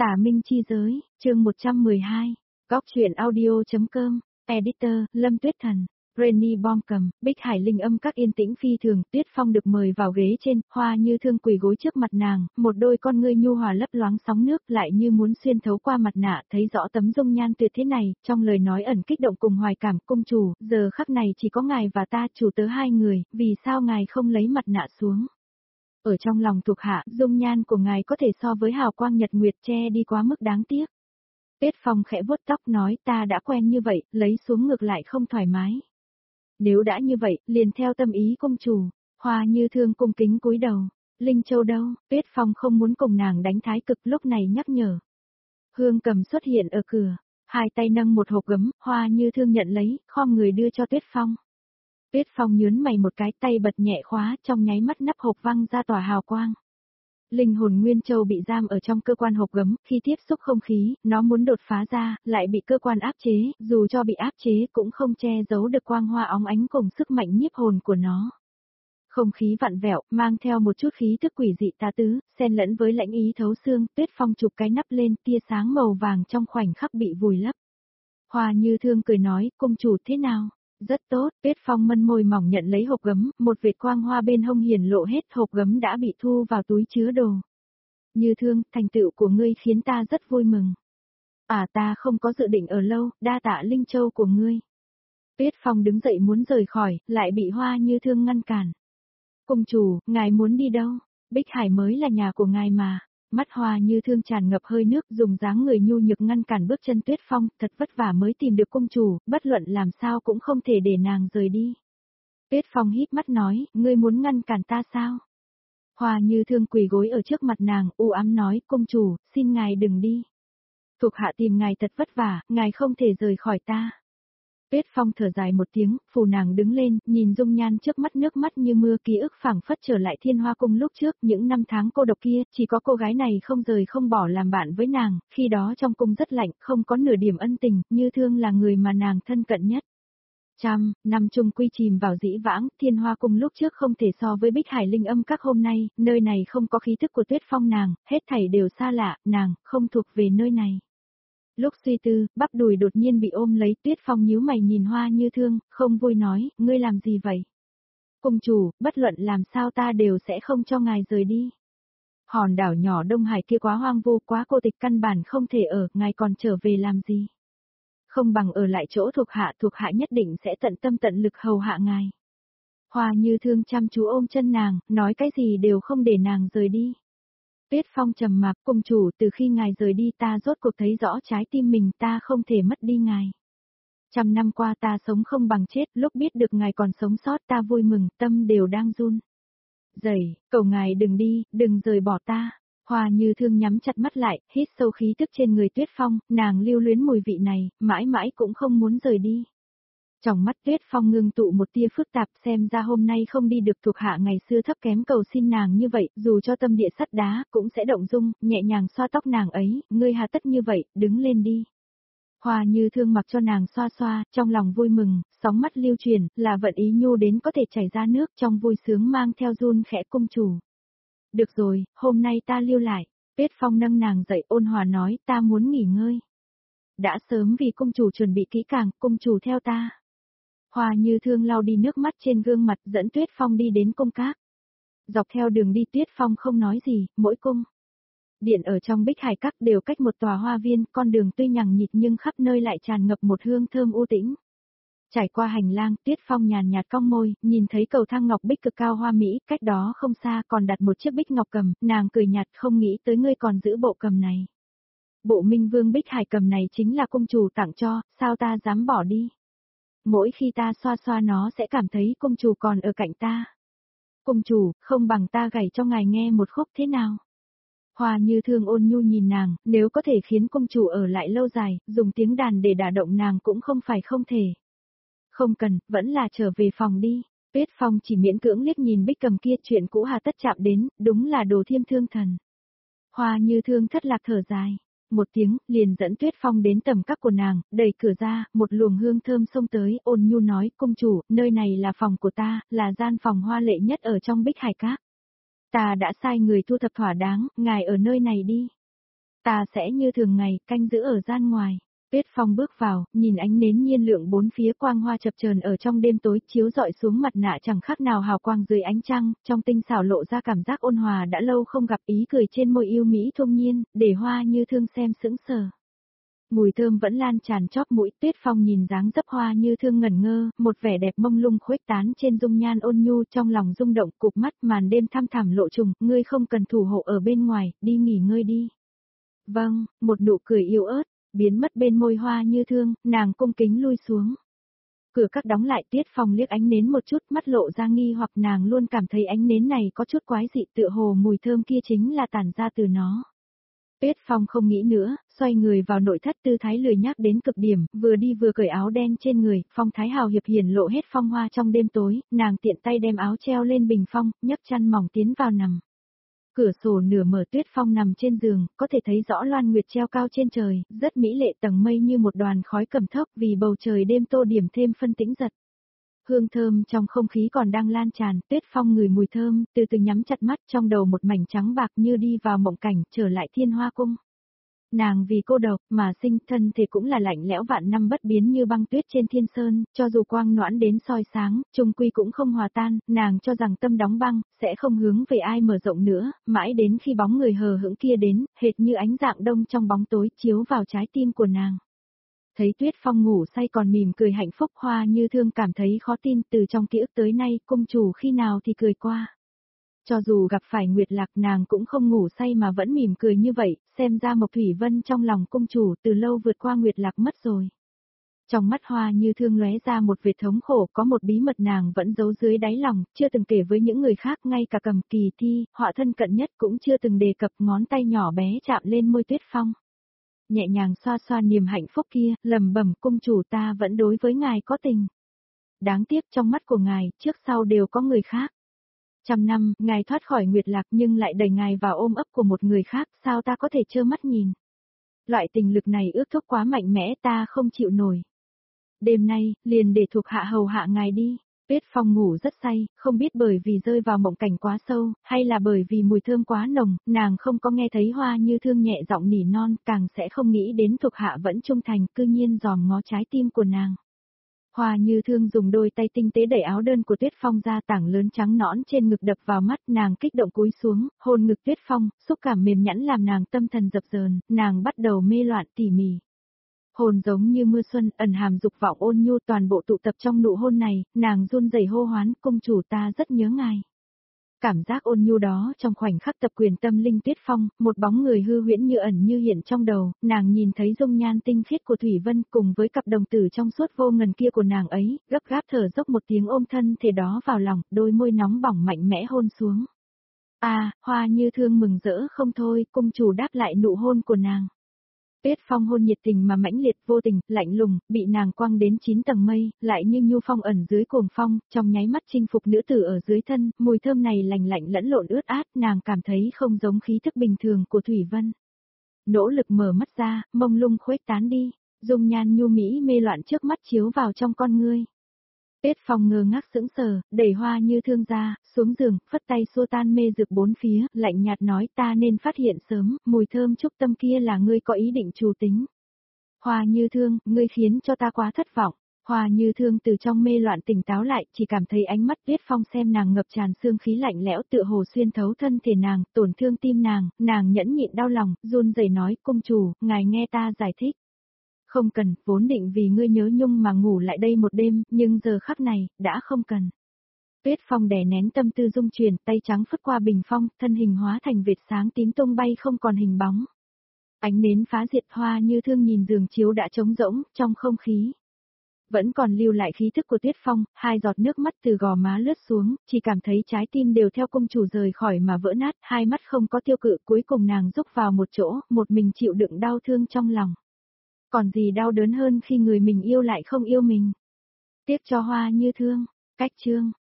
Tả Minh chi giới, chương 112, Góc truyện audio.com, Editor, Lâm Tuyết Thần, Renny Bom cầm, Bích Hải Linh âm các yên tĩnh phi thường, Tuyết Phong được mời vào ghế trên, Hoa Như Thương quỳ gối trước mặt nàng, một đôi con ngươi nhu hòa lấp loáng sóng nước lại như muốn xuyên thấu qua mặt nạ, thấy rõ tấm dung nhan tuyệt thế này, trong lời nói ẩn kích động cùng hoài cảm, cung chủ, giờ khắc này chỉ có ngài và ta, chủ tớ hai người, vì sao ngài không lấy mặt nạ xuống? Ở trong lòng thuộc hạ, dung nhan của ngài có thể so với hào quang nhật nguyệt che đi quá mức đáng tiếc. Tuyết Phong khẽ vuốt tóc nói ta đã quen như vậy, lấy xuống ngược lại không thoải mái. Nếu đã như vậy, liền theo tâm ý công chủ, Hoa Như Thương cung kính cúi đầu. Linh Châu đâu? Tuyết Phong không muốn cùng nàng đánh thái cực, lúc này nhắc nhở. Hương Cầm xuất hiện ở cửa, hai tay nâng một hộp gấm, Hoa Như Thương nhận lấy, khom người đưa cho Tuyết Phong. Tuyết Phong nhướng mày một cái, tay bật nhẹ khóa, trong nháy mắt nắp hộp văng ra tỏa hào quang. Linh hồn Nguyên Châu bị giam ở trong cơ quan hộp gấm, khi tiếp xúc không khí, nó muốn đột phá ra, lại bị cơ quan áp chế, dù cho bị áp chế cũng không che giấu được quang hoa óng ánh cùng sức mạnh nhiếp hồn của nó. Không khí vặn vẹo, mang theo một chút khí tức quỷ dị tà tứ, xen lẫn với lãnh ý thấu xương, Tuyết Phong chụp cái nắp lên, tia sáng màu vàng trong khoảnh khắc bị vùi lấp. Hoa Như Thương cười nói, công chủ thế nào? Rất tốt, Tuyết Phong mân môi mỏng nhận lấy hộp gấm, một vệt quang hoa bên hông hiển lộ hết, hộp gấm đã bị thu vào túi chứa đồ. Như Thương, thành tựu của ngươi khiến ta rất vui mừng. Ta không có dự định ở lâu, đa tạ Linh Châu của ngươi. Tuyết Phong đứng dậy muốn rời khỏi, lại bị Hoa Như Thương ngăn cản. Công chủ, ngài muốn đi đâu? Bích Hải mới là nhà của ngài mà. Mắt Hoa Như Thương tràn ngập hơi nước, dùng dáng người nhu nhược ngăn cản bước chân Tuyết Phong, thật vất vả mới tìm được công chủ, bất luận làm sao cũng không thể để nàng rời đi. Tuyết Phong híp mắt nói, ngươi muốn ngăn cản ta sao? Hoa Như Thương quỳ gối ở trước mặt nàng, u ám nói, công chủ, xin ngài đừng đi. Thuộc hạ tìm ngài thật vất vả, ngài không thể rời khỏi ta. Tuyết Phong thở dài một tiếng, phù nàng đứng lên, nhìn dung nhan trước mắt nước mắt như mưa, ký ức phảng phất trở lại Thiên Hoa Cung lúc trước, những năm tháng cô độc kia, chỉ có cô gái này không rời không bỏ làm bạn với nàng, khi đó trong cung rất lạnh, không có nửa điểm ân tình, Như Thương là người mà nàng thân cận nhất. Năm chung quy chìm vào dĩ vãng, Thiên Hoa Cung lúc trước không thể so với Bích Hải Linh âm các hôm nay, nơi này không có khí thức của Tuyết Phong nàng, hết thảy đều xa lạ, nàng, không thuộc về nơi này. Lúc suy tư, bắp đùi đột nhiên bị ôm lấy, Tuyết Phong nhíu mày nhìn Hoa Như Thương, không vui nói, ngươi làm gì vậy? Công chủ, bất luận làm sao ta đều sẽ không cho ngài rời đi. Hòn đảo nhỏ Đông Hải kia quá hoang vu, quá cô tịch, căn bản không thể ở, ngài còn trở về làm gì? Không bằng ở lại chỗ thuộc hạ nhất định sẽ tận tâm tận lực hầu hạ ngài. Hoa Như Thương chăm chú ôm chân nàng, nói cái gì đều không để nàng rời đi. Tuyết Phong trầm mặc, công chủ, từ khi ngài rời đi ta rốt cuộc thấy rõ trái tim mình, ta không thể mất đi ngài. 100 năm qua ta sống không bằng chết, lúc biết được ngài còn sống sót ta vui mừng, tâm đều đang run. Cầu ngài đừng đi, đừng rời bỏ ta. Hoa Như Thương nhắm chặt mắt lại, hít sâu khí tức trên người Tuyết Phong, nàng lưu luyến mùi vị này, mãi mãi cũng không muốn rời đi. Trong mắt Tuyết Phong ngưng tụ một tia phức tạp, xem ra hôm nay không đi được, thuộc hạ ngày xưa thấp kém cầu xin nàng như vậy, dù cho tâm địa sắt đá, cũng sẽ động dung, nhẹ nhàng xoa tóc nàng ấy, ngươi hà tất như vậy, đứng lên đi. Hoa Như Thương mặc cho nàng xoa xoa, trong lòng vui mừng, sóng mắt lưu truyền, là vận ý nhu đến có thể chảy ra nước, trong vui sướng mang theo run khẽ, công chủ. Được rồi, hôm nay ta lưu lại. Tuyết Phong nâng nàng dậy, ôn hòa nói, ta muốn nghỉ ngơi. Đã sớm vì công chủ chuẩn bị kỹ càng, công chủ theo ta. Hoa Như Thương lau đi nước mắt trên gương mặt, dẫn Tuyết Phong đi đến cung các. Dọc theo đường đi Tuyết Phong không nói gì, mỗi cung điện ở trong Bích Hải Các đều cách một tòa hoa viên, con đường tuy nhằng nhịt nhưng khắp nơi lại tràn ngập một hương thơm u tĩnh. Trải qua hành lang, Tuyết Phong nhàn nhạt cong môi, nhìn thấy cầu thang ngọc bích cực cao hoa mỹ, cách đó không xa còn đặt một chiếc bích ngọc cầm, nàng cười nhạt, không nghĩ tới ngươi còn giữ bộ cầm này. Bộ Minh Vương Bích Hải cầm này chính là công chủ tặng cho, sao ta dám bỏ đi? Mỗi khi ta xoa xoa nó sẽ cảm thấy công chủ còn ở cạnh ta. Công chủ, không bằng ta gảy cho ngài nghe một khúc thế nào? Hoa Như Thương ôn nhu nhìn nàng, nếu có thể khiến công chủ ở lại lâu dài, dùng tiếng đàn để đả động nàng cũng không phải không thể. Không cần, vẫn là trở về phòng đi. Tuyết Phong chỉ miễn cưỡng liếc nhìn bích cầm kia, chuyện cũ hà tất chạm đến, đúng là đồ thiêm thương thần. Hoa Như Thương thất lạc thở dài. Một tiếng, liền dẫn Tuyết Phong đến tầm các của nàng, đẩy cửa ra, một luồng hương thơm xông tới, ôn nhu nói, công chủ, nơi này là phòng của ta, là gian phòng hoa lệ nhất ở trong Bích Hải Các. Ta đã sai người thu thập thỏa đáng, ngài ở nơi này đi. Ta sẽ như thường ngày, canh giữ ở gian ngoài. Tuyết Phong bước vào, nhìn ánh nến nhiên lượng bốn phía quang hoa chập chờn ở trong đêm tối chiếu rọi xuống mặt nạ chẳng khác nào hào quang dưới ánh trăng, trong tinh xảo lộ ra cảm giác ôn hòa đã lâu không gặp, ý cười trên môi yêu mỹ thôn nhiên, để Hoa Như Thương xem sững sờ. Mùi thơm vẫn lan tràn chóp mũi, Tuyết Phong nhìn dáng dấp Hoa Như Thương ngẩn ngơ, một vẻ đẹp mông lung khuếch tán trên dung nhan ôn nhu, trong lòng rung động, cụp mắt, màn đêm thăm thẳm lộ trùng, ngươi không cần thủ hộ ở bên ngoài, đi nghỉ ngơi đi. Vâng, một nụ cười yếu ớt biến mất bên môi Hoa Như Thương, nàng cung kính lui xuống. Cửa cắt đóng lại, Tuyết Phong liếc ánh nến một chút, mắt lộ ra nghi hoặc, nàng luôn cảm thấy ánh nến này có chút quái dị, tựa hồ mùi thơm kia chính là tản ra từ nó. Tuyết Phong không nghĩ nữa, xoay người vào nội thất, tư thái lười nhác đến cực điểm, vừa đi vừa cởi áo đen trên người, phong thái hào hiệp hiển lộ hết phong hoa trong đêm tối, nàng tiện tay đem áo treo lên bình phong, nhấc chăn mỏng tiến vào nằm. Cửa sổ nửa mở, Tuyết Phong nằm trên giường, có thể thấy rõ loan nguyệt treo cao trên trời, rất mỹ lệ, tầng mây như một đoàn khói cầm thốc, vì bầu trời đêm tô điểm thêm phân tĩnh giật. Hương thơm trong không khí còn đang lan tràn, Tuyết Phong ngửi mùi thơm, từ từ nhắm chặt mắt, trong đầu một mảnh trắng bạc như đi vào mộng cảnh, trở lại Thiên Hoa Cung. Nàng vì cô độc mà sinh, thân thể cũng là lạnh lẽo vạn năm bất biến như băng tuyết trên thiên sơn, cho dù quang noãn đến soi sáng, chung quy cũng không hòa tan, nàng cho rằng tâm đóng băng, sẽ không hướng về ai mở rộng nữa, mãi đến khi bóng người hờ hững kia đến, hệt như ánh dạng đông trong bóng tối chiếu vào trái tim của nàng. Thấy Tuyết Phong ngủ say còn mỉm cười hạnh phúc, Hoa Như Thương cảm thấy khó tin, từ trong ký ức tới nay, cung chủ khi nào thì cười qua. Cho dù gặp phải Nguyệt Lạc nàng cũng không ngủ say mà vẫn mỉm cười như vậy, xem ra Mộc Thủy Vân trong lòng cung chủ từ lâu vượt qua Nguyệt Lạc mất rồi. Trong mắt Hoa Như Thương lóe ra một vệt thống khổ, có một bí mật nàng vẫn giấu dưới đáy lòng, chưa từng kể với những người khác, ngay cả Cầm Kỳ Thi, họa thân cận nhất cũng chưa từng đề cập, ngón tay nhỏ bé chạm lên môi Tuyết Phong. Nhẹ nhàng xoa xoa niềm hạnh phúc kia, lẩm bẩm, cung chủ ta vẫn đối với ngài có tình. Đáng tiếc trong mắt của ngài, trước sau đều có người khác. 100 năm, ngài thoát khỏi Nguyệt Lạc nhưng lại đẩy ngài vào ôm ấp của một người khác, sao ta có thể trơ mắt nhìn. Loại tình lực này ước thúc quá mạnh mẽ, ta không chịu nổi. Đêm nay, liền để thuộc hạ hầu hạ ngài đi. Tuyết Phong ngủ rất say, không biết bởi vì rơi vào mộng cảnh quá sâu, hay là bởi vì mùi thơm quá nồng, nàng không có nghe thấy Hoa Như Thương nhẹ giọng nỉ non, càng sẽ không nghĩ đến thuộc hạ vẫn trung thành, cư nhiên dòm ngó trái tim của nàng. Hoa Như Thương dùng đôi tay tinh tế đẩy áo đơn của Tuyết Phong ra, tảng lớn trắng nõn trên ngực đập vào mắt, nàng kích động cúi xuống, hôn ngực Tuyết Phong, xúc cảm mềm nhẵn làm nàng tâm thần dập dờn, nàng bắt đầu mê loạn tỉ mỉ. Hồn giống như mưa xuân, ẩn hàm dục vọng ôn nhu, toàn bộ tụ tập trong nụ hôn này, nàng run rẩy hô hoán, cung chủ ta rất nhớ ngài. Cảm giác ôn nhu đó trong khoảnh khắc tập quyền tâm linh Tuyết Phong, một bóng người hư huyễn như ẩn như hiện trong đầu, nàng nhìn thấy dung nhan tinh khiết của Thủy Vân cùng với cặp đồng tử trong suốt vô ngần kia của nàng ấy, gấp gáp thở dốc một tiếng ôm thân thể đó vào lòng, đôi môi nóng bỏng mạnh mẽ hôn xuống. Hoa Như Thương mừng rỡ không thôi, cung chủ đáp lại nụ hôn của nàng. Tuyết Phong hôn nhiệt tình mà mãnh liệt, vô tình, lạnh lùng, bị nàng quăng đến 9 tầng mây, lại như nhu phong ẩn dưới cuồng phong, trong nháy mắt chinh phục nữ tử ở dưới thân, mùi thơm này lành lạnh lẫn lộn ướt át, nàng cảm thấy không giống khí thức bình thường của Thủy Vân. Nỗ lực mở mắt ra, mông lung khuếch tán đi, dung nhan nhu mỹ mê loạn trước mắt chiếu vào trong con ngươi. Tuyết Phong ngơ ngác sững sờ, đẩy Hoa Như Thương ra, xuống giường, phất tay xua tan mê dược bốn phía, lạnh nhạt nói ta nên phát hiện sớm, mùi thơm trúc tâm kia là ngươi có ý định trù tính. Hoa Như Thương, ngươi khiến cho ta quá thất vọng. Hoa Như Thương từ trong mê loạn tỉnh táo lại, chỉ cảm thấy ánh mắt Tuyết Phong xem nàng ngập tràn xương khí lạnh lẽo tựa hồ xuyên thấu thân thể nàng, tổn thương tim nàng nhẫn nhịn đau lòng, run rẩy nói, cung chủ, ngài nghe ta giải thích. Không cần, vốn định vì ngươi nhớ nhung mà ngủ lại đây một đêm, nhưng giờ khắc này, đã không cần. Tuyết Phong đè nén tâm tư dung chuyển, tay trắng phất qua bình phong, thân hình hóa thành vệt sáng tím tung bay không còn hình bóng. Ánh nến phá diệt, Hoa Như Thương nhìn giường chiếu đã trống rỗng, trong không khí. Vẫn còn lưu lại khí thức của Tuyết Phong, hai giọt nước mắt từ gò má lướt xuống, chỉ cảm thấy trái tim đều theo cung chủ rời khỏi mà vỡ nát, hai mắt không có tiêu cự, cuối cùng nàng rúc vào một chỗ, một mình chịu đựng đau thương trong lòng. Còn gì đau đớn hơn khi người mình yêu lại không yêu mình. Tiếc cho Hoa Như Thương. Cách chương